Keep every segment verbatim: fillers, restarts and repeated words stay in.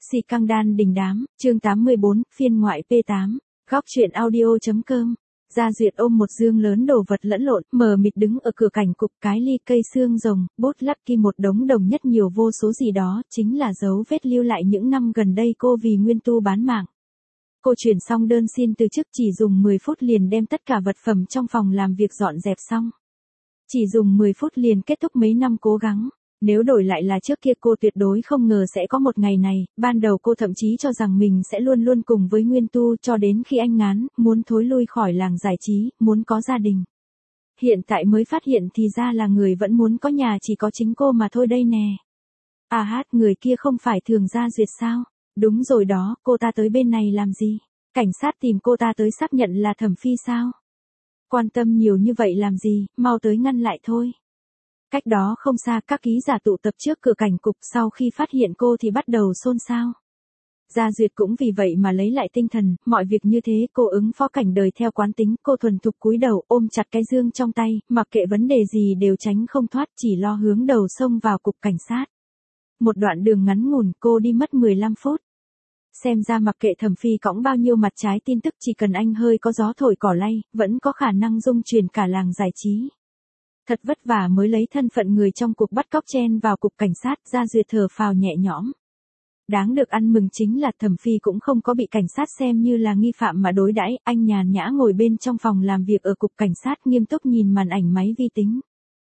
Xì căng đan đình đám, chương tám mươi bốn, phiên ngoại P tám, góc truyện audio.com. Gia Duyệt ôm một dương lớn đồ vật lẫn lộn, mờ mịt đứng ở cửa cảnh cục, cái ly, cây xương rồng, bút lắc kim, một đống đồng nhất nhiều vô số gì đó, chính là dấu vết lưu lại những năm gần đây cô vì Nguyên Tu bán mạng. Cô chuyển xong đơn xin từ chức, chỉ dùng mười phút liền đem tất cả vật phẩm trong phòng làm việc dọn dẹp xong. Chỉ dùng mười phút liền kết thúc mấy năm cố gắng. Nếu đổi lại là trước kia cô tuyệt đối không ngờ sẽ có một ngày này, ban đầu cô thậm chí cho rằng mình sẽ luôn luôn cùng với Nguyên Tu cho đến khi anh ngán, muốn thối lui khỏi làng giải trí, muốn có gia đình. Hiện tại mới phát hiện thì ra là người vẫn muốn có nhà chỉ có chính cô mà thôi đây nè. À hát, người kia không phải Thường Gia Duyệt sao? Đúng rồi đó, cô ta tới bên này làm gì? Cảnh sát tìm cô ta tới xác nhận là Thẩm Phi sao? Quan tâm nhiều như vậy làm gì, mau tới ngăn lại thôi. Cách đó không xa, các ký giả tụ tập trước cửa cảnh cục, sau khi phát hiện cô thì bắt đầu xôn xao. Gia Duyệt cũng vì vậy mà lấy lại tinh thần, mọi việc như thế cô ứng phó cảnh đời theo quán tính, cô thuần thục cúi đầu ôm chặt cái dương trong tay, mặc kệ vấn đề gì đều tránh không thoát, chỉ lo hướng đầu xông vào cục cảnh sát. Một đoạn đường ngắn ngủn cô đi mất mười lăm phút. Xem ra mặc kệ Thẩm Phi cõng bao nhiêu mặt trái tin tức, chỉ cần anh hơi có gió thổi cỏ lay, vẫn có khả năng rung chuyển cả làng giải trí. Thật vất vả mới lấy thân phận người trong cuộc bắt cóc chen vào cục cảnh sát, Gia Duyệt thở phào nhẹ nhõm. Đáng được ăn mừng chính là Thẩm Phi cũng không có bị cảnh sát xem như là nghi phạm mà đối đãi, anh nhàn nhã ngồi bên trong phòng làm việc ở cục cảnh sát nghiêm túc nhìn màn ảnh máy vi tính.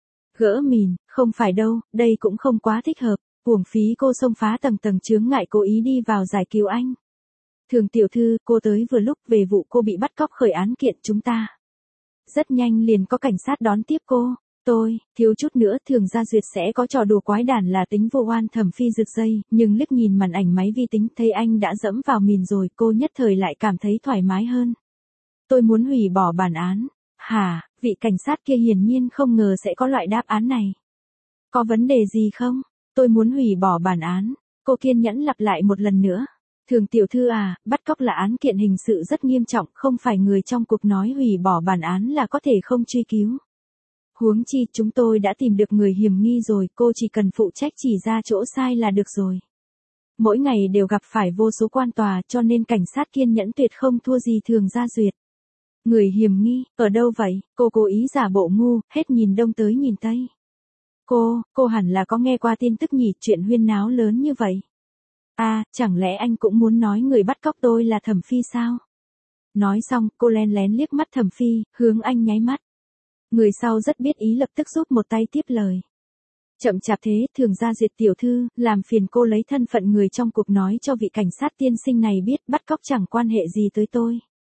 Gỡ mìn, không phải đâu, đây cũng không quá thích hợp, uổng phí cô xông phá tầng tầng chướng ngại cố ý đi vào giải cứu anh. Thường tiểu thư, cô tới vừa lúc, về vụ cô bị bắt cóc khởi án kiện chúng ta. Rất nhanh liền có cảnh sát đón tiếp cô. Tôi, thiếu chút nữa Thường Gia Duyệt sẽ có trò đùa quái đản là tính vô oan. Thẩm Phi rực dây, nhưng liếc nhìn màn ảnh máy vi tính thấy anh đã dẫm vào mìn rồi, cô nhất thời lại cảm thấy thoải mái hơn. Tôi muốn hủy bỏ bản án. Hả, vị cảnh sát kia hiển nhiên không ngờ sẽ có loại đáp án này. Có vấn đề gì không? Tôi muốn hủy bỏ bản án. Cô kiên nhẫn lặp lại một lần nữa. Thường tiểu thư à, bắt cóc là án kiện hình sự rất nghiêm trọng, không phải người trong cuộc nói hủy bỏ bản án là có thể không truy cứu. Huống chi chúng tôi đã tìm được người hiểm nghi rồi, cô chỉ cần phụ trách chỉ ra chỗ sai là được rồi. Mỗi ngày đều gặp phải vô số quan tòa, cho nên cảnh sát kiên nhẫn tuyệt không thua gì Thường Gia Duyệt. Người hiểm nghi, ở đâu vậy? Cô cố ý giả bộ ngu, hết nhìn đông tới nhìn tây. Cô, cô hẳn là có nghe qua tin tức nhỉ, chuyện huyên náo lớn như vậy. À, chẳng lẽ anh cũng muốn nói người bắt cóc tôi là Thẩm Phi sao? Nói xong, cô len lén liếc mắt Thẩm Phi, hướng anh nháy mắt. Người sau rất biết ý lập tức giúp một tay tiếp lời. Chậm chạp thế, Thường Gia Duyệt tiểu thư, làm phiền cô lấy thân phận người trong cuộc nói cho vị cảnh sát tiên sinh này biết bắt cóc chẳng quan hệ gì tới tôi.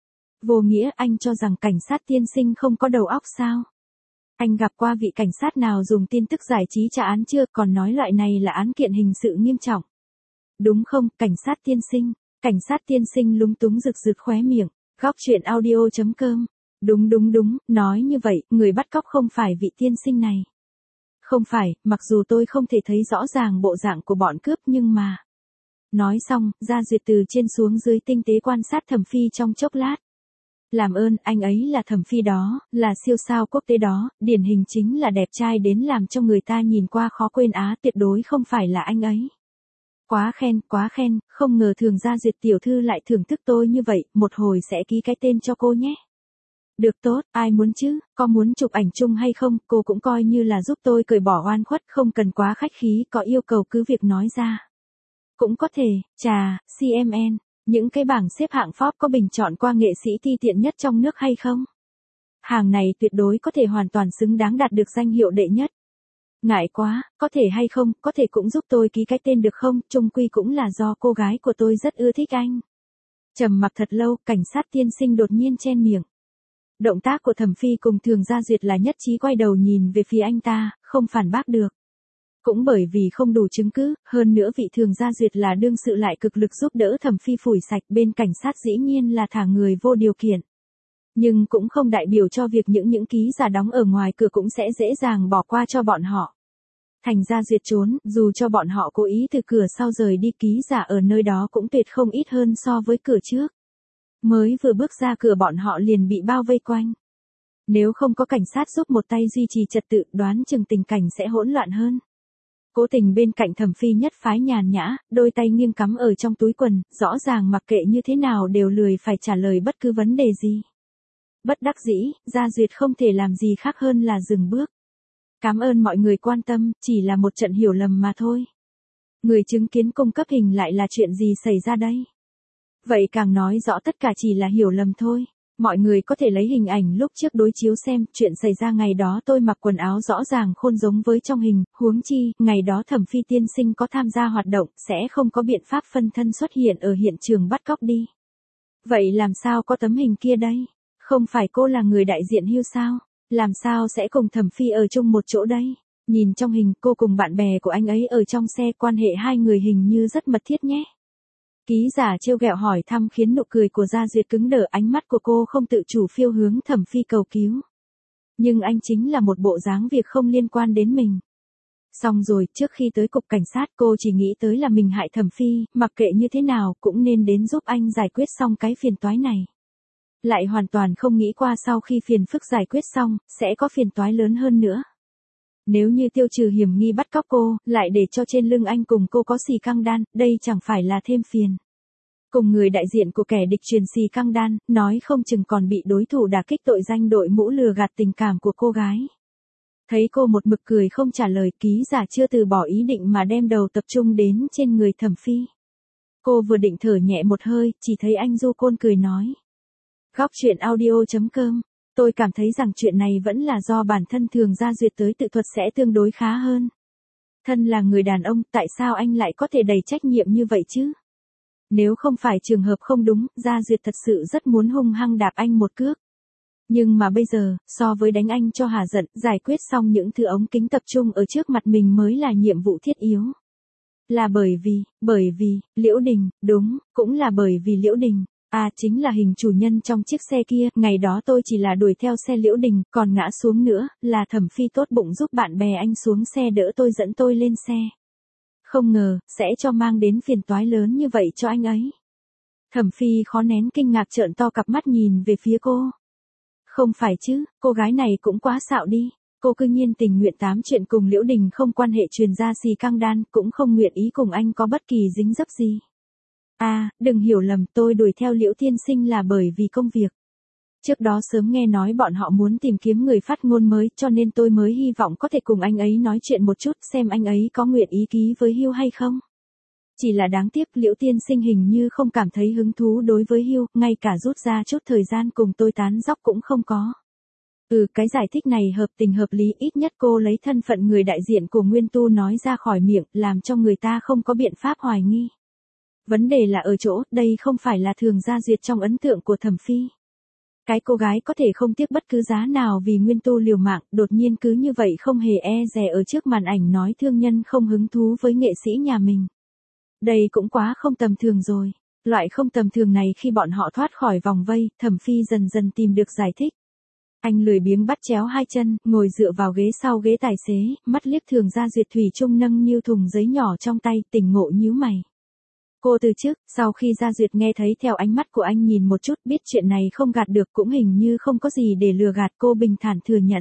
Vô nghĩa, anh cho rằng cảnh sát tiên sinh không có đầu óc sao? Anh gặp qua vị cảnh sát nào dùng tin tức giải trí trả án chưa, còn nói loại này là án kiện hình sự nghiêm trọng. Đúng không, cảnh sát tiên sinh? Cảnh sát tiên sinh lúng túng rực rực khóe miệng, góc truyện audio.com. Đúng đúng đúng, nói như vậy, người bắt cóc không phải vị tiên sinh này. Không phải, mặc dù tôi không thể thấy rõ ràng bộ dạng của bọn cướp nhưng mà... Nói xong, Gia Duyệt từ trên xuống dưới tinh tế quan sát Thẩm Phi trong chốc lát. Làm ơn, anh ấy là Thẩm Phi đó, là siêu sao quốc tế đó, điển hình chính là đẹp trai đến làm cho người ta nhìn qua khó quên á, tuyệt đối không phải là anh ấy. Quá khen, quá khen, không ngờ Thường Gia Duyệt tiểu thư lại thưởng thức tôi như vậy, một hồi sẽ ký cái tên cho cô nhé. Được tốt, ai muốn chứ, có muốn chụp ảnh chung hay không, cô cũng coi như là giúp tôi cởi bỏ oan khuất, không cần quá khách khí, có yêu cầu cứ việc nói ra. Cũng có thể, chà, xê em en, những cái bảng xếp hạng Forbes có bình chọn qua nghệ sĩ ti tiện nhất trong nước hay không? Hàng này tuyệt đối có thể hoàn toàn xứng đáng đạt được danh hiệu đệ nhất. Ngại quá, có thể hay không, có thể cũng giúp tôi ký cái tên được không, chung quy cũng là do cô gái của tôi rất ưa thích anh. Trầm mặc thật lâu, cảnh sát tiên sinh đột nhiên chen miệng. Động tác của Thẩm Phi cùng Thường Gia Duyệt là nhất trí quay đầu nhìn về phía anh ta, không phản bác được. Cũng bởi vì không đủ chứng cứ, hơn nữa vị Thường Gia Duyệt là đương sự lại cực lực giúp đỡ Thẩm Phi phủi sạch, bên cảnh sát dĩ nhiên là thả người vô điều kiện. Nhưng cũng không đại biểu cho việc những những ký giả đóng ở ngoài cửa cũng sẽ dễ dàng bỏ qua cho bọn họ. Thành ra Duyệt trốn, dù cho bọn họ cố ý từ cửa sau rời đi, ký giả ở nơi đó cũng tuyệt không ít hơn so với cửa trước. Mới vừa bước ra cửa bọn họ liền bị bao vây quanh. Nếu không có cảnh sát giúp một tay duy trì trật tự, đoán chừng tình cảnh sẽ hỗn loạn hơn. Cố Tình bên cạnh Thẩm Phi nhất phái nhàn nhã, đôi tay nghiêng cắm ở trong túi quần, rõ ràng mặc kệ như thế nào đều lười phải trả lời bất cứ vấn đề gì. Bất đắc dĩ, Gia Duyệt không thể làm gì khác hơn là dừng bước. Cảm ơn mọi người quan tâm, chỉ là một trận hiểu lầm mà thôi. Người chứng kiến cung cấp hình lại là chuyện gì xảy ra đây? Vậy càng nói rõ tất cả chỉ là hiểu lầm thôi. Mọi người có thể lấy hình ảnh lúc trước đối chiếu xem, chuyện xảy ra ngày đó tôi mặc quần áo rõ ràng khôn giống với trong hình, huống chi, ngày đó Thẩm Phi tiên sinh có tham gia hoạt động, sẽ không có biện pháp phân thân xuất hiện ở hiện trường bắt cóc đi. Vậy làm sao có tấm hình kia đây? Không phải cô là người đại diện Hugh sao? Làm sao sẽ cùng Thẩm Phi ở chung một chỗ đây? Nhìn trong hình, cô cùng bạn bè của anh ấy ở trong xe, quan hệ hai người hình như rất mật thiết nhé. Ký giả trêu ghẹo hỏi thăm khiến nụ cười của Gia Duyệt cứng đờ, ánh mắt của cô không tự chủ phiêu hướng Thẩm Phi cầu cứu. Nhưng anh chính là một bộ dáng việc không liên quan đến mình. Xong rồi, trước khi tới cục cảnh sát cô chỉ nghĩ tới là mình hại Thẩm Phi, mặc kệ như thế nào cũng nên đến giúp anh giải quyết xong cái phiền toái này. Lại hoàn toàn không nghĩ qua sau khi phiền phức giải quyết xong, sẽ có phiền toái lớn hơn nữa. Nếu như tiêu trừ hiểm nghi bắt cóc cô, lại để cho trên lưng anh cùng cô có xì căng đan, đây chẳng phải là thêm phiền. Cùng người đại diện của kẻ địch truyền xì căng đan, nói không chừng còn bị đối thủ đả kích tội danh đội mũ lừa gạt tình cảm của cô gái. Thấy cô một mực cười không trả lời, ký giả chưa từ bỏ ý định mà đem đầu tập trung đến trên người Thẩm Phi. Cô vừa định thở nhẹ một hơi, chỉ thấy anh du côn cười nói. Góc truyện audio chấm com. Tôi cảm thấy rằng chuyện này vẫn là do bản thân Thường Gia Duyệt tới tự thuật sẽ tương đối khá hơn. Thân là người đàn ông, tại sao anh lại có thể đầy trách nhiệm như vậy chứ? Nếu không phải trường hợp không đúng, Gia Duyệt thật sự rất muốn hung hăng đạp anh một cước. Nhưng mà bây giờ, so với đánh anh cho hả giận, giải quyết xong những thứ ống kính tập trung ở trước mặt mình mới là nhiệm vụ thiết yếu. Là bởi vì, bởi vì, Liễu Đình, đúng, cũng là bởi vì Liễu Đình. À, chính là hình chủ nhân trong chiếc xe kia, ngày đó tôi chỉ là đuổi theo xe Liễu Đình, còn ngã xuống nữa, là Thẩm Phi tốt bụng giúp bạn bè anh xuống xe đỡ tôi dẫn tôi lên xe. Không ngờ, sẽ cho mang đến phiền toái lớn như vậy cho anh ấy. Thẩm Phi khó nén kinh ngạc trợn to cặp mắt nhìn về phía cô. Không phải chứ, cô gái này cũng quá xạo đi. Cô cư nhiên tình nguyện tám chuyện cùng Liễu Đình không quan hệ truyền ra xì căng đan, cũng không nguyện ý cùng anh có bất kỳ dính dấp gì. À, đừng hiểu lầm, tôi đuổi theo Liễu tiên sinh là bởi vì công việc. Trước đó sớm nghe nói bọn họ muốn tìm kiếm người phát ngôn mới, cho nên tôi mới hy vọng có thể cùng anh ấy nói chuyện một chút, xem anh ấy có nguyện ý ký với Hugh hay không. Chỉ là đáng tiếc Liễu tiên sinh hình như không cảm thấy hứng thú đối với Hugh, ngay cả rút ra chút thời gian cùng tôi tán dóc cũng không có. Ừ, cái giải thích này hợp tình hợp lý, ít nhất cô lấy thân phận người đại diện của Nguyên Tu nói ra khỏi miệng, làm cho người ta không có biện pháp hoài nghi. Vấn đề là ở chỗ, đây không phải là Thường Gia Duyệt trong ấn tượng của Thẩm Phi. Cái cô gái có thể không tiếc bất cứ giá nào vì Nguyên Tu liều mạng, đột nhiên cứ như vậy không hề e dè ở trước màn ảnh nói thương nhân không hứng thú với nghệ sĩ nhà mình. Đây cũng quá không tầm thường rồi. Loại không tầm thường này khi bọn họ thoát khỏi vòng vây, Thẩm Phi dần dần tìm được giải thích. Anh lười biếng bắt chéo hai chân, ngồi dựa vào ghế sau ghế tài xế, mắt liếc Thường Gia Duyệt thủy chung nâng niu thùng giấy nhỏ trong tay, tỉnh ngộ nhíu mày. Cô từ trước, sau khi Gia Duyệt nghe thấy theo ánh mắt của anh nhìn một chút, biết chuyện này không gạt được, cũng hình như không có gì để lừa gạt, cô bình thản thừa nhận.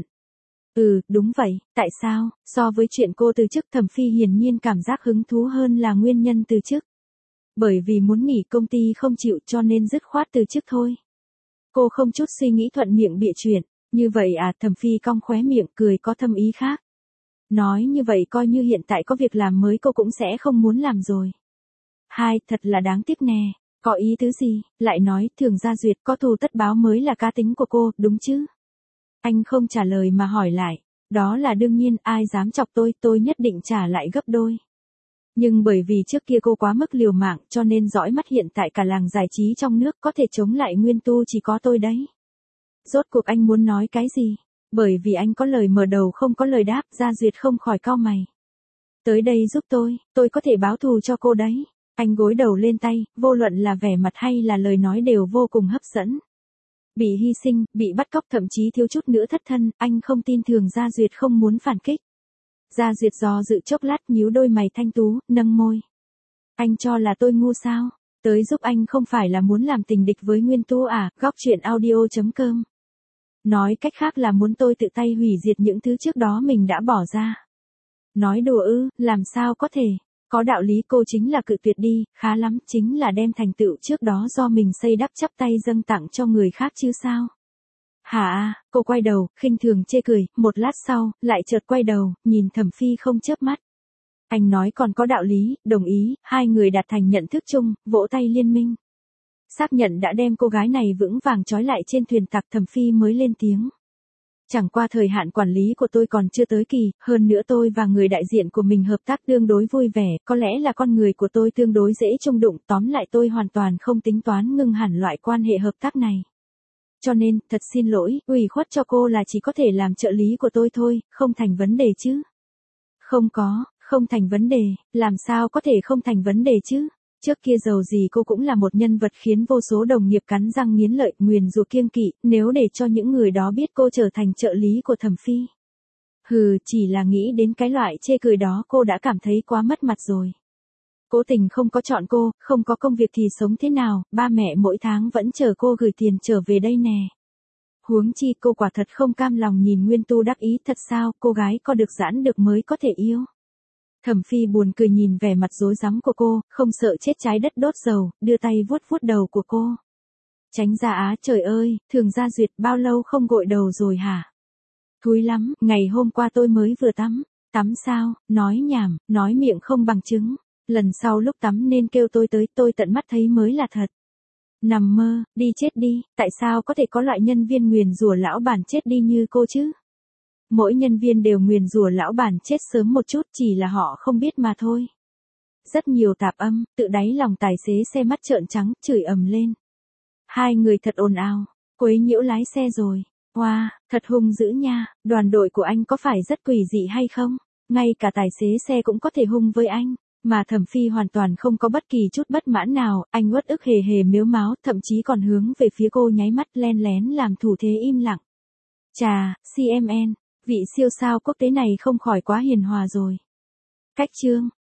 Ừ, đúng vậy, tại sao, so với chuyện cô từ chức Thẩm Phi hiển nhiên cảm giác hứng thú hơn là nguyên nhân từ chức. Bởi vì muốn nghỉ công ty không chịu cho nên dứt khoát từ chức thôi. Cô không chút suy nghĩ thuận miệng bịa chuyện, như vậy à, Thẩm Phi cong khóe miệng cười có thâm ý khác. Nói như vậy coi như hiện tại có việc làm mới cô cũng sẽ không muốn làm rồi. Hai, thật là đáng tiếc nè, có ý tứ gì, lại nói Thường Gia Duyệt có thù tất báo mới là cá tính của cô, đúng chứ? Anh không trả lời mà hỏi lại, đó là đương nhiên, ai dám chọc tôi, tôi nhất định trả lại gấp đôi. Nhưng bởi vì trước kia cô quá mức liều mạng cho nên dõi mắt hiện tại cả làng giải trí trong nước có thể chống lại Nguyên Tu chỉ có tôi đấy. Rốt cuộc anh muốn nói cái gì? Bởi vì anh có lời mở đầu không có lời đáp, Gia Duyệt không khỏi cau mày. Tới đây giúp tôi, tôi có thể báo thù cho cô đấy. Anh gối đầu lên tay, vô luận là vẻ mặt hay là lời nói đều vô cùng hấp dẫn. Bị hy sinh, bị bắt cóc thậm chí thiếu chút nữa thất thân, anh không tin Thường Gia Duyệt không muốn phản kích. Gia Duyệt do dự chốc lát nhíu đôi mày thanh tú, nâng môi. Anh cho là tôi ngu sao? Tới giúp anh không phải là muốn làm tình địch với Nguyên Tu à? Góc truyện audio chấm com. Nói cách khác là muốn tôi tự tay hủy diệt những thứ trước đó mình đã bỏ ra. Nói đùa ư, làm sao có thể. Có đạo lý cô chính là cự tuyệt đi, khá lắm, chính là đem thành tựu trước đó do mình xây đắp chắp tay dâng tặng cho người khác chứ sao. Hả à, cô quay đầu, khinh thường chê cười, một lát sau, lại chợt quay đầu, nhìn Thẩm Phi không chớp mắt. Anh nói còn có đạo lý, đồng ý, hai người đạt thành nhận thức chung, vỗ tay liên minh. Xác nhận đã đem cô gái này vững vàng trói lại trên thuyền tặc, Thẩm Phi mới lên tiếng. Chẳng qua thời hạn quản lý của tôi còn chưa tới kỳ, hơn nữa tôi và người đại diện của mình hợp tác tương đối vui vẻ, có lẽ là con người của tôi tương đối dễ chung đụng, tóm lại tôi hoàn toàn không tính toán ngưng hẳn loại quan hệ hợp tác này. Cho nên, thật xin lỗi, ủy khuất cho cô là chỉ có thể làm trợ lý của tôi thôi, không thành vấn đề chứ. Không có, không thành vấn đề, làm sao có thể không thành vấn đề chứ. Trước kia dầu gì cô cũng là một nhân vật khiến vô số đồng nghiệp cắn răng nghiến lợi, nguyền rủa kiêng kỵ, nếu để cho những người đó biết cô trở thành trợ lý của Thẩm Phi. Hừ, chỉ là nghĩ đến cái loại chê cười đó cô đã cảm thấy quá mất mặt rồi. Cố tình không có chọn cô, không có công việc thì sống thế nào, ba mẹ mỗi tháng vẫn chờ cô gửi tiền trở về đây nè. Huống chi cô quả thật không cam lòng nhìn Nguyên Tu đắc ý, thật sao, cô gái có được giãn được mới có thể yêu. Thẩm Phi buồn cười nhìn vẻ mặt rối rắm của cô, không sợ chết trái đất đốt dầu, đưa tay vuốt vuốt đầu của cô. Tránh ra á, trời ơi, Thường Gia Duyệt, bao lâu không gội đầu rồi hả? Thúi lắm, ngày hôm qua tôi mới vừa tắm. Tắm sao, nói nhảm, nói miệng không bằng chứng. Lần sau lúc tắm nên kêu tôi tới, tôi tận mắt thấy mới là thật. Nằm mơ, đi chết đi, tại sao có thể có loại nhân viên nguyền rủa lão bản chết đi như cô chứ? Mỗi nhân viên đều nguyền rủa lão bản chết sớm một chút, chỉ là họ không biết mà thôi. Rất nhiều tạp âm, tự đáy lòng tài xế xe mắt trợn trắng, chửi ầm lên. Hai người thật ồn ào, quấy nhiễu lái xe rồi. Wow, thật hung dữ nha, đoàn đội của anh có phải rất quỷ dị hay không? Ngay cả tài xế xe cũng có thể hung với anh. Mà Thẩm Phi hoàn toàn không có bất kỳ chút bất mãn nào, anh uất ức hề hề mếu máo, thậm chí còn hướng về phía cô nháy mắt len lén làm thủ thế im lặng. Chà, xê em en, vị siêu sao quốc tế này không khỏi quá hiền hòa rồi. Cách chương